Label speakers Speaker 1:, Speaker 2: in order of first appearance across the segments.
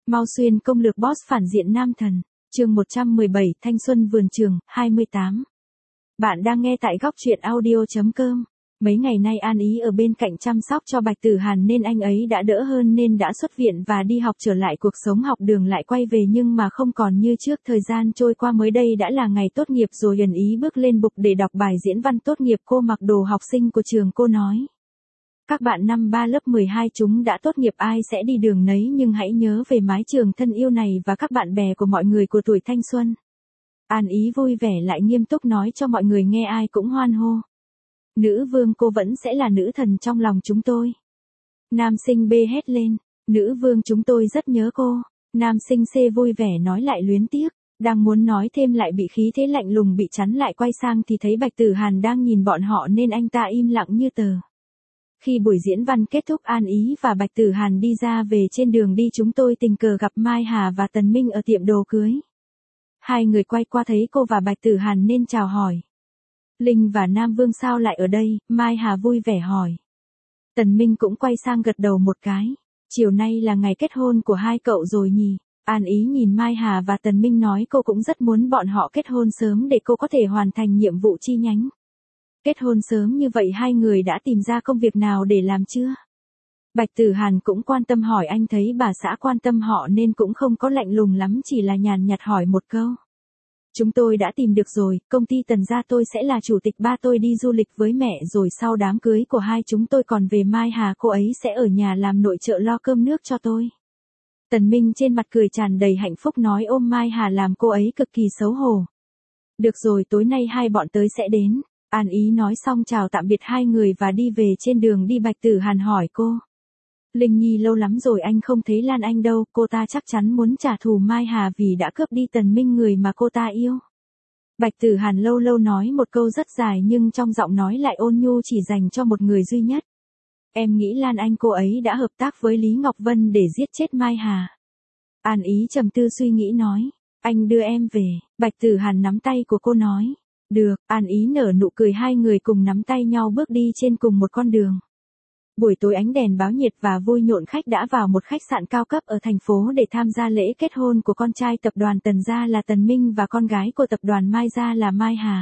Speaker 1: Mao Xuyên công lược boss phản diện nam thần, chương 117, Thanh xuân vườn trường, 28. Bạn đang nghe tại góc truyện audio.com. Mấy ngày nay An Ý ở bên cạnh chăm sóc cho Bạch Tử Hàn nên anh ấy đã đỡ hơn nên đã xuất viện và đi học trở lại, cuộc sống học đường lại quay về nhưng mà không còn như trước. Thời gian trôi qua, mới đây đã là ngày tốt nghiệp rồi. An Ý bước lên bục để đọc bài diễn văn tốt nghiệp. Cô mặc đồ học sinh của trường. Cô nói: các bạn năm 3 lớp 12 chúng đã tốt nghiệp, ai sẽ đi đường nấy, nhưng hãy nhớ về mái trường thân yêu này và các bạn bè của mọi người của tuổi thanh xuân. An Ý vui vẻ lại nghiêm túc nói cho mọi người nghe, ai cũng hoan hô. Nữ vương, cô vẫn sẽ là nữ thần trong lòng chúng tôi. Nam sinh B hét lên: nữ vương, chúng tôi rất nhớ cô. Nam sinh C vui vẻ nói lại luyến tiếc. Đang muốn nói thêm lại bị khí thế lạnh lùng bị chắn lại, quay sang thì thấy Bạch Tử Hàn đang nhìn bọn họ nên anh ta im lặng như tờ. Khi buổi diễn văn kết thúc, An Ý và Bạch Tử Hàn đi ra về. Trên đường đi chúng tôi tình cờ gặp Mai Hà và Tần Minh ở tiệm đồ cưới. Hai người quay qua thấy cô và Bạch Tử Hàn nên chào hỏi. Linh và Nam Vương sao lại ở đây? Mai Hà vui vẻ hỏi. Tần Minh cũng quay sang gật đầu một cái. Chiều nay là ngày kết hôn của hai cậu rồi nhỉ? An Ý nhìn Mai Hà và Tần Minh nói cô cũng rất muốn bọn họ kết hôn sớm để cô có thể hoàn thành nhiệm vụ chi nhánh. Kết hôn sớm như vậy hai người đã tìm ra công việc nào để làm chưa? Bạch Tử Hàn cũng quan tâm hỏi, anh thấy bà xã quan tâm họ nên cũng không có lạnh lùng lắm, chỉ là nhàn nhạt hỏi một câu. Chúng tôi đã tìm được rồi, công ty Tần gia tôi sẽ là chủ tịch. Ba tôi đi du lịch với mẹ rồi sau đám cưới của hai chúng tôi còn về. Mai Hà cô ấy sẽ ở nhà làm nội trợ lo cơm nước cho tôi. Tần Minh trên mặt cười tràn đầy hạnh phúc nói ôm Mai Hà làm cô ấy cực kỳ xấu hổ. Được rồi, tối nay hai bọn tới sẽ đến. An Ý nói xong chào tạm biệt hai người và đi về. Trên đường đi Bạch Tử Hàn hỏi cô: Linh Nhi, lâu lắm rồi anh không thấy Lan Anh đâu, cô ta chắc chắn muốn trả thù Mai Hà vì đã cướp đi Tần Minh, người mà cô ta yêu. Bạch Tử Hàn lâu lâu nói một câu rất dài nhưng trong giọng nói lại ôn nhu, chỉ dành cho một người duy nhất. Em nghĩ Lan Anh cô ấy đã hợp tác với Lý Ngọc Vân để giết chết Mai Hà. An Ý trầm tư suy nghĩ nói: anh đưa em về. Bạch Tử Hàn nắm tay của cô nói: được. An Ý nở nụ cười, hai người cùng nắm tay nhau bước đi trên cùng một con đường. Buổi tối ánh đèn báo nhiệt và vui nhộn, khách đã vào một khách sạn cao cấp ở thành phố để tham gia lễ kết hôn của con trai tập đoàn Tần gia là Tần Minh và con gái của tập đoàn Mai gia là Mai Hà.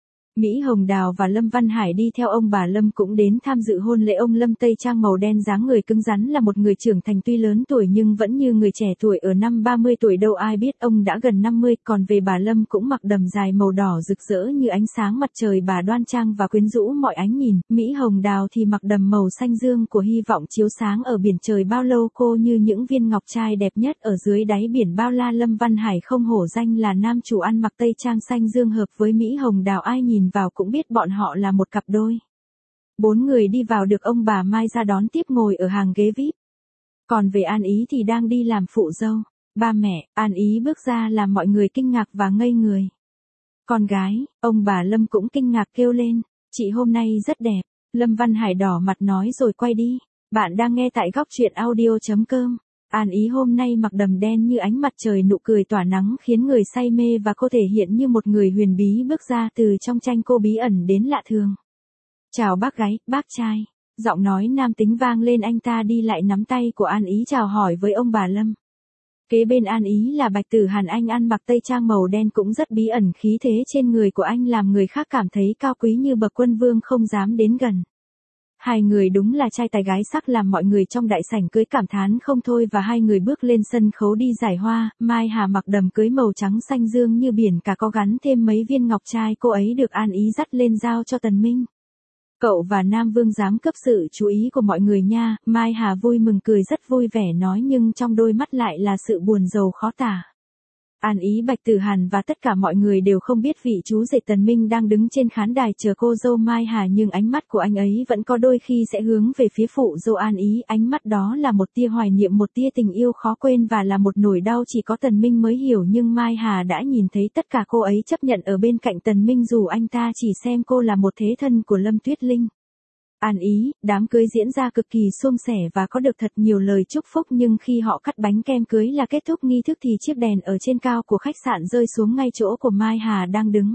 Speaker 1: Mỹ Hồng Đào và Lâm Văn Hải đi theo ông bà Lâm cũng đến tham dự hôn lễ. Ông Lâm tây trang màu đen, dáng người cứng rắn, là một người trưởng thành, tuy lớn tuổi nhưng vẫn như người trẻ tuổi. Ở năm 30 tuổi đâu ai biết ông đã gần 50. Còn về bà Lâm cũng mặc đầm dài màu đỏ rực rỡ như ánh sáng mặt trời, bà đoan trang và quyến rũ mọi ánh nhìn. Mỹ Hồng Đào thì mặc đầm màu xanh dương của hy vọng chiếu sáng ở biển trời bao lâu, cô như những viên ngọc trai đẹp nhất ở dưới đáy biển bao la. Lâm Văn Hải không hổ danh là nam chủ ăn mặc tây trang xanh dương hợp với Mỹ Hồng Đào, ai nhìn vào cũng biết bọn họ là một cặp đôi. Bốn người đi vào được ông bà Mai ra đón tiếp, ngồi ở hàng ghế VIP. Còn về An Ý thì đang đi làm phụ dâu. Ba mẹ An Ý bước ra làm mọi người kinh ngạc và ngây người. Con gái, ông bà Lâm cũng kinh ngạc kêu lên: chị hôm nay rất đẹp. Lâm Văn Hải đỏ mặt nói rồi quay đi. Bạn đang nghe tại góc truyện audio.com. An Ý hôm nay mặc đầm đen như ánh mặt trời, nụ cười tỏa nắng khiến người say mê và cô thể hiện như một người huyền bí bước ra từ trong tranh, cô bí ẩn đến lạ thường. Chào bác gái, bác trai. Giọng nói nam tính vang lên, anh ta đi lại nắm tay của An Ý chào hỏi với ông bà Lâm. Kế bên An Ý là Bạch Tử Hàn, anh ăn mặc tây trang màu đen cũng rất bí ẩn, khí thế trên người của anh làm người khác cảm thấy cao quý như bậc quân vương không dám đến gần. Hai người đúng là trai tài gái sắc, làm mọi người trong đại sảnh cưới cảm thán không thôi. Và hai người bước lên sân khấu đi giải hoa. Mai Hà mặc đầm cưới màu trắng xanh dương như biển cả, có gắn thêm mấy viên ngọc trai, cô ấy được An Ý dắt lên giao cho Tần Minh. Cậu và Nam Vương dám cướp sự chú ý của mọi người nha. Mai Hà vui mừng cười rất vui vẻ nói, nhưng trong đôi mắt lại là sự buồn rầu khó tả. An Ý, Bạch Tử Hàn và tất cả mọi người đều không biết vị chú rể Tần Minh đang đứng trên khán đài chờ cô dâu Mai Hà, nhưng ánh mắt của anh ấy vẫn có đôi khi sẽ hướng về phía phụ dâu An Ý. Ánh mắt đó là một tia hoài niệm, một tia tình yêu khó quên và là một nỗi đau chỉ có Tần Minh mới hiểu. Nhưng Mai Hà đã nhìn thấy tất cả, cô ấy chấp nhận ở bên cạnh Tần Minh dù anh ta chỉ xem cô là một thế thân của Lâm Tuyết Linh. An Ý, đám cưới diễn ra cực kỳ suôn sẻ và có được thật nhiều lời chúc phúc, nhưng khi họ cắt bánh kem cưới là kết thúc nghi thức thì chiếc đèn ở trên cao của khách sạn rơi xuống ngay chỗ của Mai Hà đang đứng.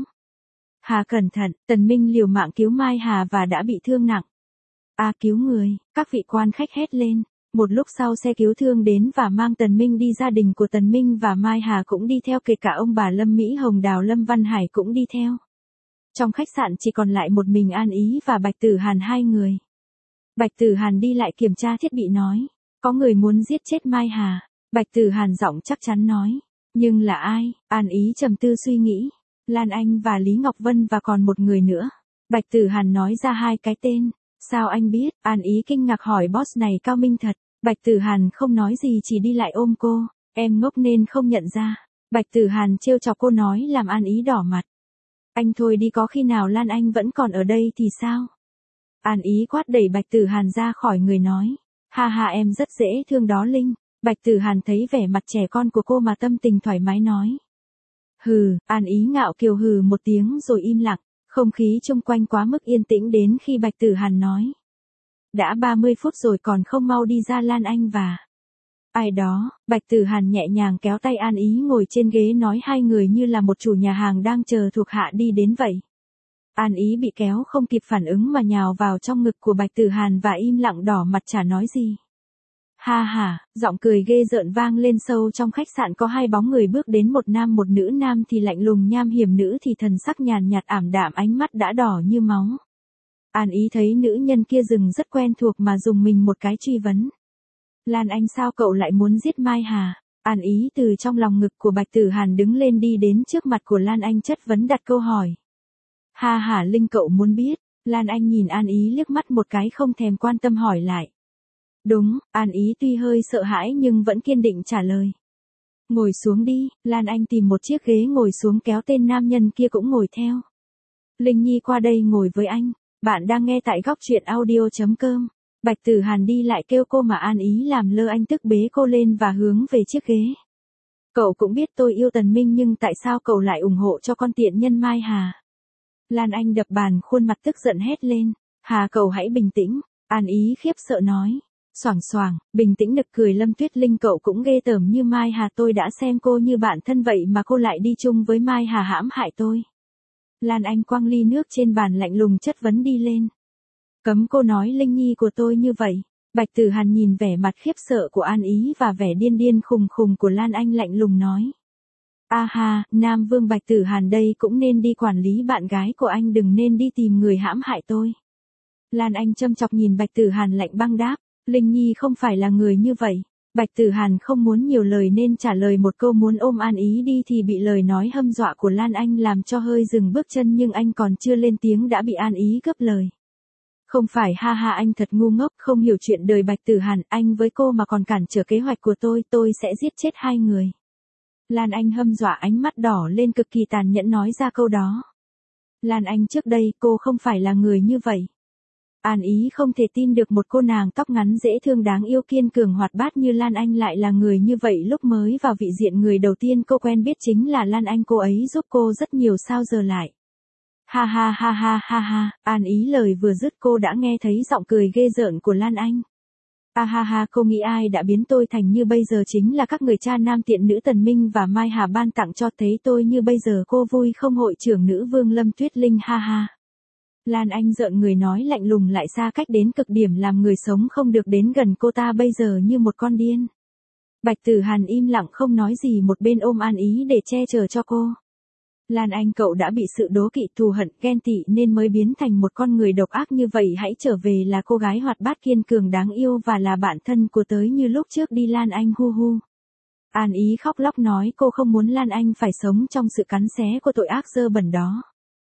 Speaker 1: Hà cẩn thận, Tần Minh liều mạng cứu Mai Hà và đã bị thương nặng. Cứu người, các vị quan khách hét lên. Một lúc sau xe cứu thương đến và mang Tần Minh đi, gia đình của Tần Minh và Mai Hà cũng đi theo, kể cả ông bà Lâm Mỹ Hồng, Đào Lâm Văn Hải cũng đi theo. Trong khách sạn chỉ còn lại một mình An Ý và Bạch Tử Hàn hai người. Bạch Tử Hàn đi lại kiểm tra thiết bị nói, có người muốn giết chết Mai Hà. Bạch Tử Hàn giọng chắc chắn nói, nhưng là ai? An Ý trầm tư suy nghĩ, Lan Anh và Lý Ngọc Vân và còn một người nữa. Bạch Tử Hàn nói ra hai cái tên. Sao anh biết? An Ý kinh ngạc hỏi, boss này cao minh thật. Bạch Tử Hàn không nói gì, chỉ đi lại ôm cô. Em ngốc nên không nhận ra. Bạch Tử Hàn trêu chọc cô nói làm An Ý đỏ mặt. Anh thôi đi, có khi nào Lan Anh vẫn còn ở đây thì sao? An Ý quát đẩy Bạch Tử Hàn ra khỏi người nói. Ha ha, em rất dễ thương đó Linh. Bạch Tử Hàn thấy vẻ mặt trẻ con của cô mà tâm tình thoải mái nói. Hừ, An Ý ngạo kiều hừ một tiếng rồi im lặng. Không khí chung quanh quá mức yên tĩnh đến khi Bạch Tử Hàn nói. Đã 30 phút rồi còn không mau đi ra, Lan Anh và ai đó. Bạch Tử Hàn nhẹ nhàng kéo tay An Ý ngồi trên ghế nói, hai người như là một chủ nhà hàng đang chờ thuộc hạ đi đến vậy. An Ý bị kéo không kịp phản ứng mà nhào vào trong ngực của Bạch Tử Hàn và im lặng đỏ mặt chả nói gì. Ha ha, giọng cười ghê rợn vang lên sâu trong khách sạn, có hai bóng người bước đến, một nam một nữ, nam thì lạnh lùng nham hiểm, nữ thì thần sắc nhàn nhạt ảm đạm, ánh mắt đã đỏ như máu. An Ý thấy nữ nhân kia dừng rất quen thuộc mà dùng mình một cái truy vấn. Lan Anh, sao cậu lại muốn giết Mai Hà? An Ý từ trong lòng ngực của Bạch Tử Hàn đứng lên đi đến trước mặt của Lan Anh chất vấn đặt câu hỏi. Ha ha Linh, cậu muốn biết? Lan Anh nhìn An Ý liếc mắt một cái không thèm quan tâm hỏi lại. Đúng, An Ý tuy hơi sợ hãi nhưng vẫn kiên định trả lời. Ngồi xuống đi. Lan Anh tìm một chiếc ghế ngồi xuống, kéo tên nam nhân kia cũng ngồi theo. Linh Nhi qua đây ngồi với anh. Bạn đang nghe tại góc truyện audio.com. Bạch Tử Hàn đi lại kêu cô mà An Ý làm lơ, anh tức bế cô lên và hướng về chiếc ghế. Cậu cũng biết tôi yêu Tần Minh, nhưng tại sao cậu lại ủng hộ cho con tiện nhân Mai Hà? Lan Anh đập bàn, khuôn mặt tức giận hét lên. Hà, cậu hãy bình tĩnh. An Ý khiếp sợ nói. Xoảng xoảng, bình tĩnh nực cười. Lâm Tuyết Linh, cậu cũng ghê tởm như Mai Hà, tôi đã xem cô như bạn thân vậy mà cô lại đi chung với Mai Hà hãm hại tôi. Lan Anh quăng ly nước trên bàn lạnh lùng chất vấn đi lên. Cấm cô nói Linh Nhi của tôi như vậy. Bạch Tử Hàn nhìn vẻ mặt khiếp sợ của An Ý và vẻ điên điên khùng khùng của Lan Anh lạnh lùng nói. A ha, Nam Vương Bạch Tử Hàn đây cũng nên đi quản lý bạn gái của anh, đừng nên đi tìm người hãm hại tôi. Lan Anh châm chọc nhìn Bạch Tử Hàn lạnh băng đáp. Linh Nhi không phải là người như vậy. Bạch Tử Hàn không muốn nhiều lời nên trả lời một câu, muốn ôm An Ý đi thì bị lời nói hâm dọa của Lan Anh làm cho hơi dừng bước chân, nhưng anh còn chưa lên tiếng đã bị An Ý cướp lời. Không phải, ha ha, anh thật ngu ngốc, không hiểu chuyện đời Bạch Tử Hàn, anh với cô mà còn cản trở kế hoạch của tôi sẽ giết chết hai người. Lan Anh hâm dọa, ánh mắt đỏ lên, cực kỳ tàn nhẫn nói ra câu đó. Lan Anh, trước đây cô không phải là người như vậy. An Ý không thể tin được một cô nàng tóc ngắn dễ thương đáng yêu kiên cường hoạt bát như Lan Anh lại là người như vậy. Lúc mới vào vị diện, người đầu tiên cô quen biết chính là Lan Anh, cô ấy giúp cô rất nhiều, sao giờ lại. Ha ha ha ha ha ha, An Ý lời vừa dứt cô đã nghe thấy giọng cười ghê rợn của Lan Anh. A ha ha, cô nghĩ ai đã biến tôi thành như bây giờ? Chính là các người cha nam tiện nữ Tần Minh và Mai Hà ban tặng cho, thấy tôi như bây giờ cô vui không? Hội trưởng nữ vương Lâm Tuyết Linh, ha ha. Lan Anh rợn người nói lạnh lùng lại xa cách đến cực điểm, làm người sống không được đến gần cô ta bây giờ như một con điên. Bạch Tử Hàn im lặng không nói gì, một bên ôm An Ý để che chở cho cô. Lan Anh, cậu đã bị sự đố kỵ, thù hận, ghen tị nên mới biến thành một con người độc ác như vậy. Hãy trở về là cô gái hoạt bát kiên cường đáng yêu và là bạn thân của tớ như lúc trước đi. Lan Anh hu hu. An Ý khóc lóc nói cô không muốn Lan Anh phải sống trong sự cắn xé của tội ác dơ bẩn đó.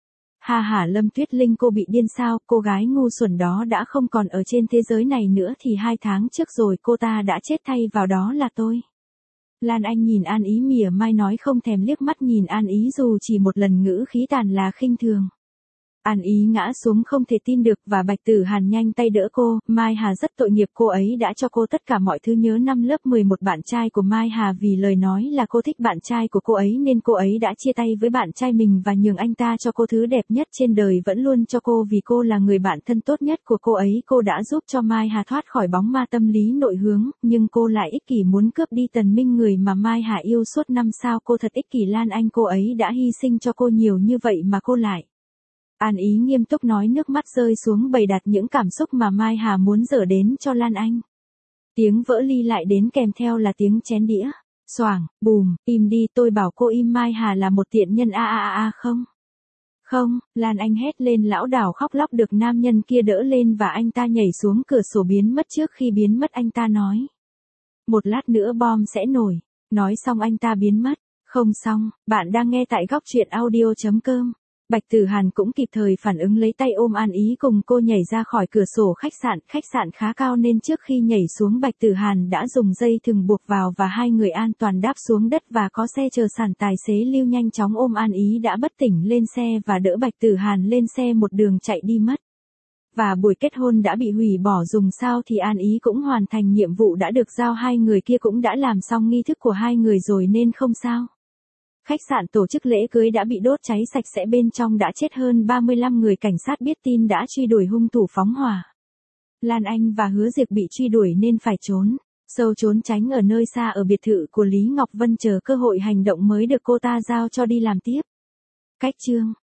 Speaker 1: Ha ha Lâm Tuyết Linh, cô bị điên sao? Cô gái ngu xuẩn đó đã không còn ở trên thế giới này nữa thì 2 tháng trước rồi cô ta đã chết, thay vào đó là tôi. Lan Anh nhìn An Ý mỉa mai nói, không thèm liếc mắt nhìn An Ý dù chỉ một lần, ngữ khí tàn là khinh thường. An Ý ngã xuống không thể tin được và Bạch Tử Hàn nhanh tay đỡ cô. Mai Hà rất tội nghiệp, cô ấy đã cho cô tất cả mọi thứ. Nhớ năm lớp 11 bạn trai của Mai Hà, vì lời nói là cô thích bạn trai của cô ấy nên cô ấy đã chia tay với bạn trai mình và nhường anh ta cho cô thứ đẹp nhất trên đời, vẫn luôn cho cô vì cô là người bạn thân tốt nhất của cô ấy. Cô đã giúp cho Mai Hà thoát khỏi bóng ma tâm lý nội hướng, nhưng cô lại ích kỷ muốn cướp đi Tần Minh, người mà Mai Hà yêu suốt năm sao. Cô thật ích kỷ Lan Anh, cô ấy đã hy sinh cho cô nhiều như vậy mà cô lại. An Ý nghiêm túc nói, nước mắt rơi xuống bày đặt những cảm xúc mà Mai Hà muốn dở đến cho Lan Anh. Tiếng vỡ ly lại đến kèm theo là tiếng chén đĩa. Xoảng, bùm, im đi, tôi bảo cô im, Mai Hà là một tiện nhân không. Không, Lan Anh hét lên, lão đảo khóc lóc được nam nhân kia đỡ lên và anh ta nhảy xuống cửa sổ biến mất. Trước khi biến mất anh ta nói. Một lát nữa bom sẽ nổi. Nói xong anh ta biến mất. Không xong, bạn đang nghe tại góc truyện audio.com. Bạch Tử Hàn cũng kịp thời phản ứng, lấy tay ôm An Ý cùng cô nhảy ra khỏi cửa sổ khách sạn khá cao nên trước khi nhảy xuống Bạch Tử Hàn đã dùng dây thừng buộc vào và hai người an toàn đáp xuống đất và có xe chờ sẵn. Tài xế Lưu nhanh chóng ôm An Ý đã bất tỉnh lên xe và đỡ Bạch Tử Hàn lên xe một đường chạy đi mất. Và buổi kết hôn đã bị hủy bỏ, dùng sao thì An Ý cũng hoàn thành nhiệm vụ đã được giao, hai người kia cũng đã làm xong nghi thức của hai người rồi nên không sao. Khách sạn tổ chức lễ cưới đã bị đốt cháy sạch sẽ, bên trong đã chết hơn 35 người. Cảnh sát biết tin đã truy đuổi hung thủ phóng hỏa. Lan Anh và Hứa Diệp bị truy đuổi nên phải trốn trốn tránh ở nơi xa ở biệt thự của Lý Ngọc Vân, chờ cơ hội hành động mới được cô ta giao cho đi làm tiếp. Cách chương